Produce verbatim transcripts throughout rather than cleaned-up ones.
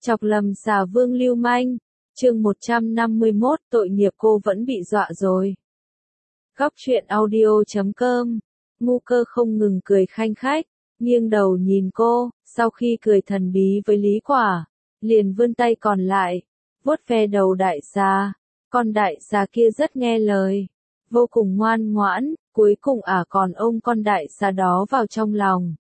Chọc lầm xà vương lưu manh. Chương một trăm năm mươi mốt, tội nghiệp cô vẫn bị dọa rồi. Góc truyện audio chấm com. Ngu Cơ không ngừng cười khanh khách, nghiêng đầu nhìn cô, sau khi cười thần bí với Lý Quả, liền vươn tay còn lại, vuốt ve đầu đại xà. Con đại xà kia rất nghe lời, vô cùng ngoan ngoãn, cuối cùng ả còn ôm con đại xà đó vào trong lòng.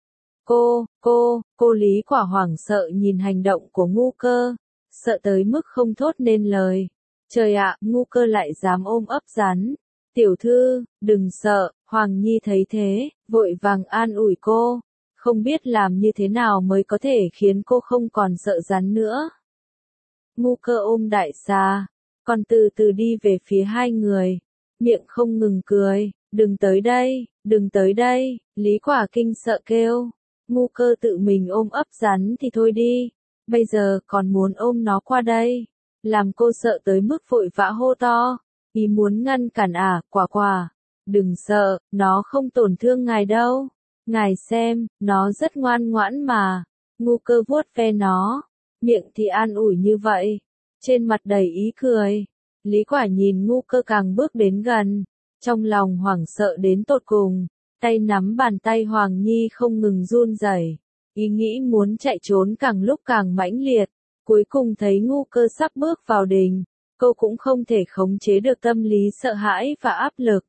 Cô, cô, cô Lý Quả hoảng sợ nhìn hành động của Ngu Cơ, sợ tới mức không thốt nên lời. Trời ạ, Ngu Cơ lại dám ôm ấp rắn. Tiểu thư, đừng sợ. Hoàng Nhi thấy thế, vội vàng an ủi cô, không biết làm như thế nào mới có thể khiến cô không còn sợ rắn nữa. Ngu Cơ ôm đại xà, còn từ từ đi về phía hai người, miệng không ngừng cười, đừng tới đây, đừng tới đây. Lý Quả kinh sợ kêu, Ngu Cơ tự mình ôm ấp rắn thì thôi đi, bây giờ còn muốn ôm nó qua đây, làm cô sợ tới mức vội vã hô to, ý muốn ngăn cản ả. Quả Quả, đừng sợ, nó không tổn thương ngài đâu, ngài xem, nó rất ngoan ngoãn mà. Ngu Cơ vuốt ve nó, miệng thì an ủi như vậy, trên mặt đầy ý cười. Lý Quả nhìn Ngu Cơ càng bước đến gần, trong lòng hoảng sợ đến tột cùng, tay nắm bàn tay Hoàng Nhi không ngừng run rẩy, ý nghĩ muốn chạy trốn càng lúc càng mãnh liệt. Cuối cùng thấy Ngu Cơ sắp bước vào đình, cô cũng không thể khống chế được tâm lý sợ hãi và áp lực.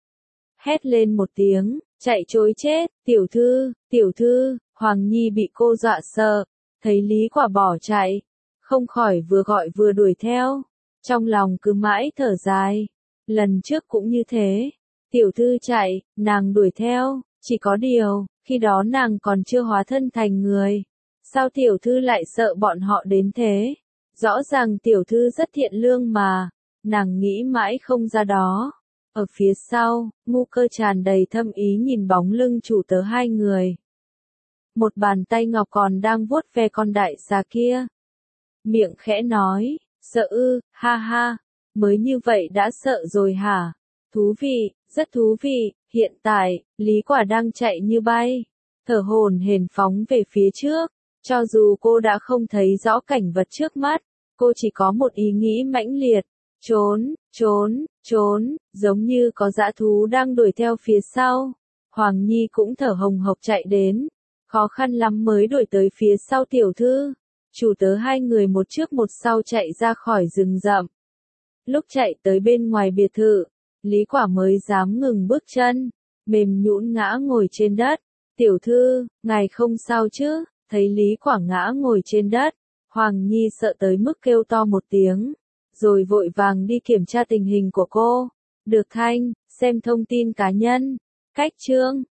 Hét lên một tiếng, chạy trối chết, tiểu thư, tiểu thư. Hoàng Nhi bị cô dọa sợ, thấy Lý Quả bỏ chạy, không khỏi vừa gọi vừa đuổi theo, trong lòng cứ mãi thở dài. Lần trước cũng như thế, tiểu thư chạy, nàng đuổi theo, chỉ có điều, khi đó nàng còn chưa hóa thân thành người. Sao tiểu thư lại sợ bọn họ đến thế? Rõ ràng tiểu thư rất thiện lương mà, nàng nghĩ mãi không ra đó. Ở phía sau, Ngu Cơ tràn đầy thâm ý nhìn bóng lưng chủ tớ hai người. Một bàn tay ngọc còn đang vuốt ve con đại xà kia. Miệng khẽ nói, sợ ư, ha ha, mới như vậy đã sợ rồi hả? Thú vị, rất thú vị. Hiện tại, Lý Quả đang chạy như bay, thở hổn hển phóng về phía trước. Cho dù cô đã không thấy rõ cảnh vật trước mắt, cô chỉ có một ý nghĩ mãnh liệt, trốn, trốn, trốn, giống như có dã thú đang đuổi theo phía sau. Hoàng Nhi cũng thở hồng hộc chạy đến, khó khăn lắm mới đuổi tới phía sau tiểu thư. Chủ tớ hai người một trước một sau chạy ra khỏi rừng rậm. Lúc chạy tới bên ngoài biệt thự, Lý Quả mới dám ngừng bước chân, mềm nhũn ngã ngồi trên đất. Tiểu thư, ngài không sao chứ? Thấy Lý Quả ngã ngồi trên đất, Hoàng Nhi sợ tới mức kêu to một tiếng, rồi vội vàng đi kiểm tra tình hình của cô. Được Thanh, xem thông tin cá nhân. Cách chương